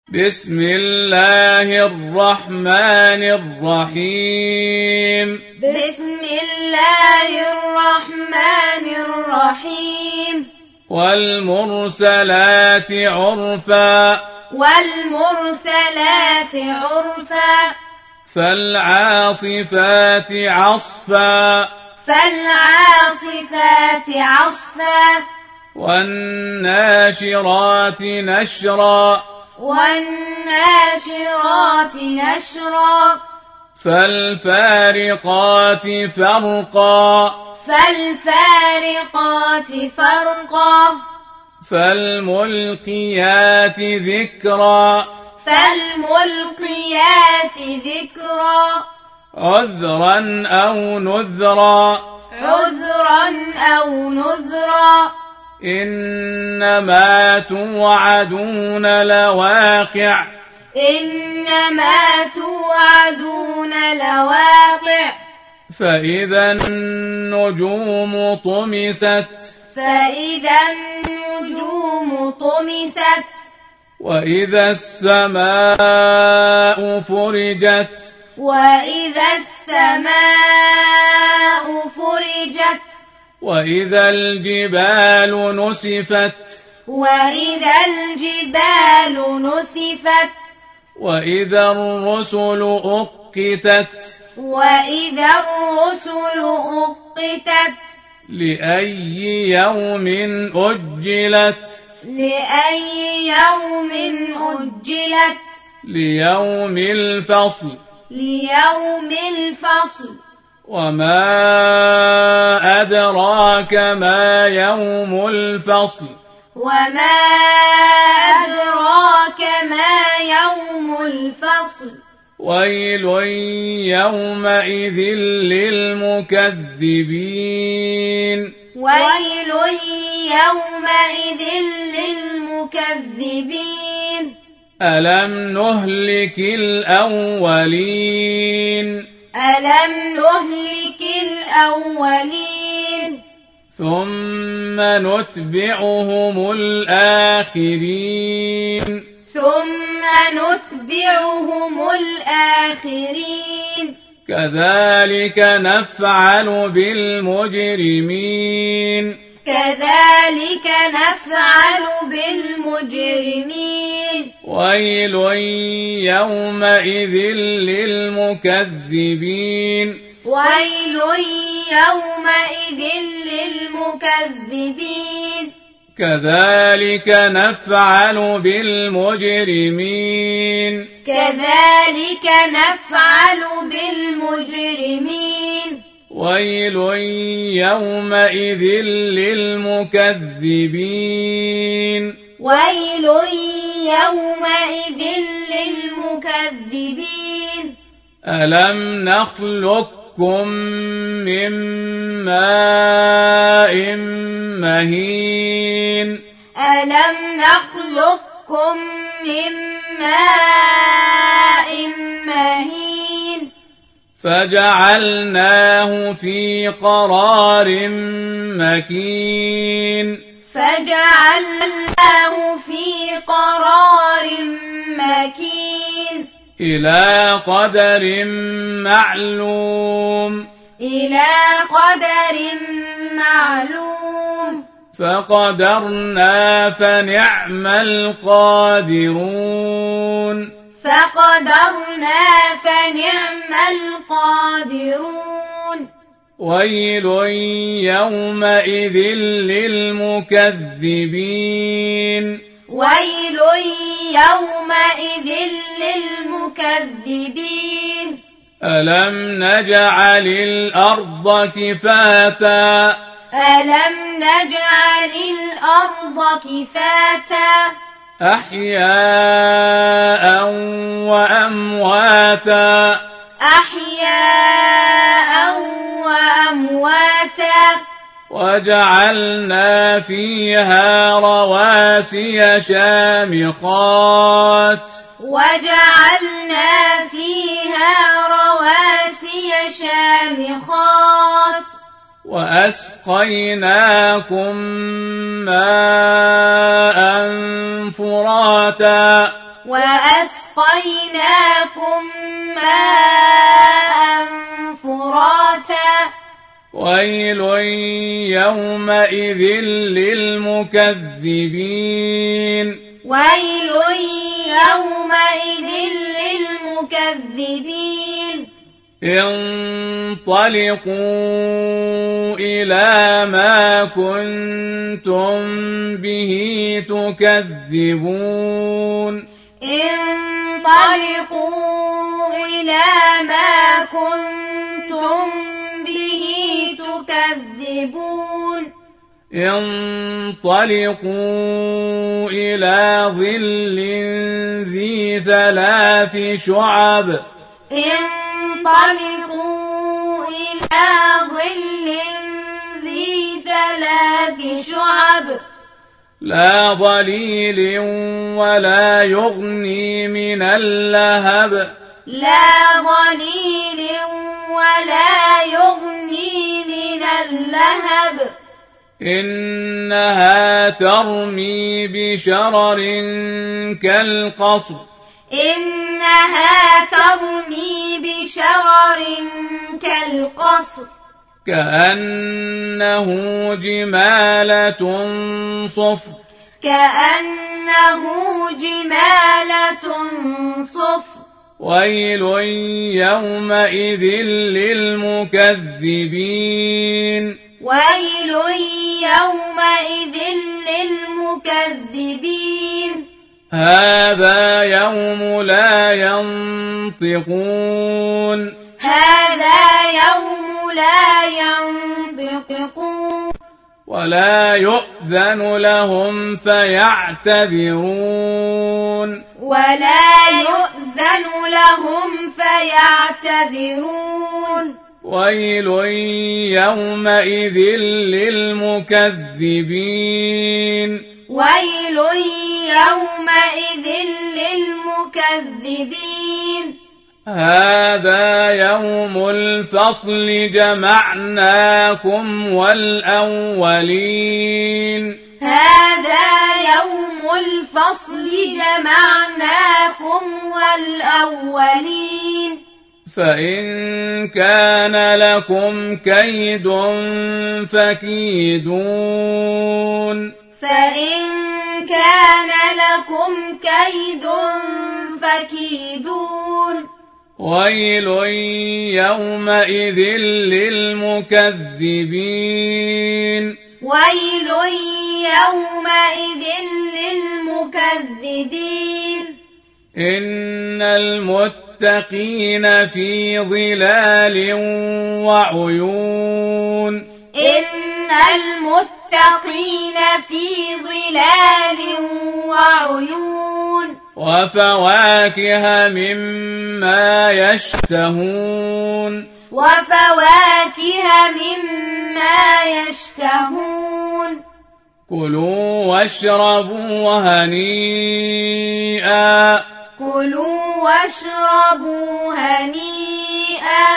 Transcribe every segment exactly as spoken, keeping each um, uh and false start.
بسم الله الرحمن الرحيم بسم الله الرحمن الرحيم والمرسلات عرفا والمرسلات عرفا فالعاصفات عصفا فالعاصفات عصفا والناشرات نشرا والناشرات نشرا فالفارقات فرقا فالفارقات فرقا فالملقيات ذكرا فالملقيات ذكرا عذرا أو نذرا عذرا أو نذرا إنما توعدون لواقع إنما توعدون لواقع فإذا النجوم طمست فإذا النجوم طمست وإذا السماء فرجت وإذا السماء فرجت وإذا الجبال نسفت وإذا الجبال نسفت وإذا الرسل أقتت وإذا الرسل أقتت لأي يوم أجلت لأي يوم أجلت ليوم الفصل ليوم الفصل وما أدراك ما يوم الفصل وما أدراك ما يوم الفصل ويل يومئذ للمكذبين ويل يومئذ للمكذبين ألم نهلك الأولين ألم نهلك الأولين ثم نتبعهم الآخرين ثم نتبعهم الآخرين كذلك نفعل بالمجرمين كذلك نفعل بالمجرمين ويل يومئذ للمكذبين ويل يومئذ للمكذبين كذلك نفعل بالمجرمين كذلك نفعل بالمجرمين ويل يومئذ للمكذبين ويل يومئذ للمكذبين ألم نخلقكم من ماء مهين ألم نخلقكم من ماء مهين فجعلناه في قرار مكين فجعلناه في قرار مكين إلى قدر معلوم إلى قدر معلوم فقدرنا فنعم القادرون فقدرنا فنعم القادرون ويل يومئذ للمكذبين ويل يومئذ للمكذبين ألم نجعل الأرض كفاتا ألم نجعل الأرض كفاتا أحياء وأمواتا أحياء وأمواتا وجعلنا فيها رواسي شامخات وجعلنا فيها رواسي شامخات وأسقيناكم ماء فراتا وأسقيناكم ماء فراتا ويل يومئذ للمكذبين ويل يومئذ للمكذبين انطلقوا إلى ما كنتم به تكذبون انطلقوا إلى ما كنتم به تكذبون انطلقوا إلى ظل ذي ثلاث شعب انطلقوا إلى ظل ذي ثلاث شعب لا ظليل ولا يغني من اللهب لا ظليل ولا يغني من اللهب إنها ترمي بشرر كالقصر إنها ترمي بشرر كالقصر كأنه جمالة صفر كأنه جمالة صفر ويل يومئذ للمكذبين ويل يومئذ للمكذبين هذا يوم لا ينطقون هذا يوم لا ينطقون ولا يؤذن لهم فيعتذرون ولا يؤذن لهم فيعتذرون ويل يومئذ للمكذبين ويل يومئذ للمكذبين هذا يوم الفصل جمعناكم والأولين هذا يوم الفصل جمعناكم والأولين فإن كان لكم كيد فكيدون فإن كان لكم كيد فكيدون ويل يومئذ للمكذبين ويل يومئذ للمكذبين إن المتقين في ظلال وعيون إن المتقين في ظلال وعيون وفواكه مما يشتهون وفواكه مما يشتهون كلوا واشربوا هنيئا كلوا واشربوا هنيئا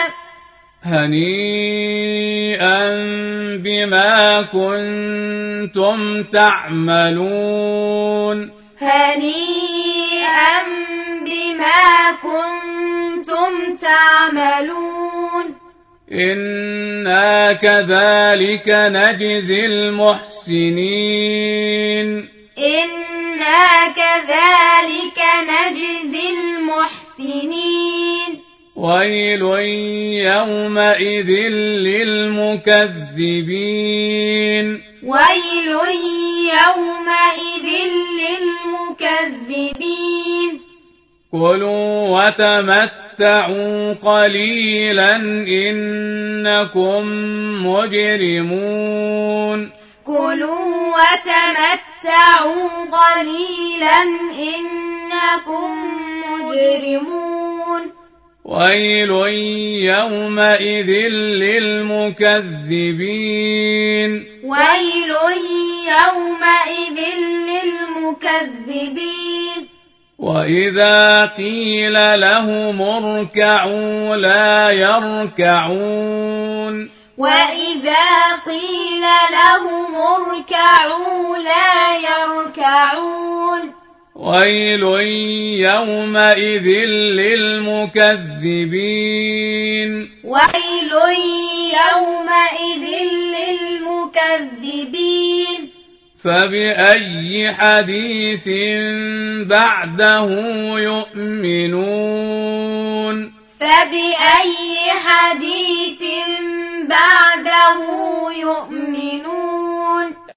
هنيئا بما كنتم تعملون هنيئا بما كنتم تعملون إنا كذلك نجزي المحسنين إنا كذلك نجزي المحسنين ويل يومئذ للمكذبين ويل يومئذ للمكذبين كلوا وتمتعوا قليلا إنكم مجرمون كلوا وتمتعوا قليلا إنكم مجرمون ويل يومئذ للمكذبين ويل يومئذ للمكذبين وإذا قيل لهم اركعوا لا يركعون وإذا قيل لهم اركعوا لا يركعون ويل يومئذ للمكذبين ويل يومئذ للمكذبين فبأي حديث بعده يؤمنون فبأي حديث بعده يؤمنون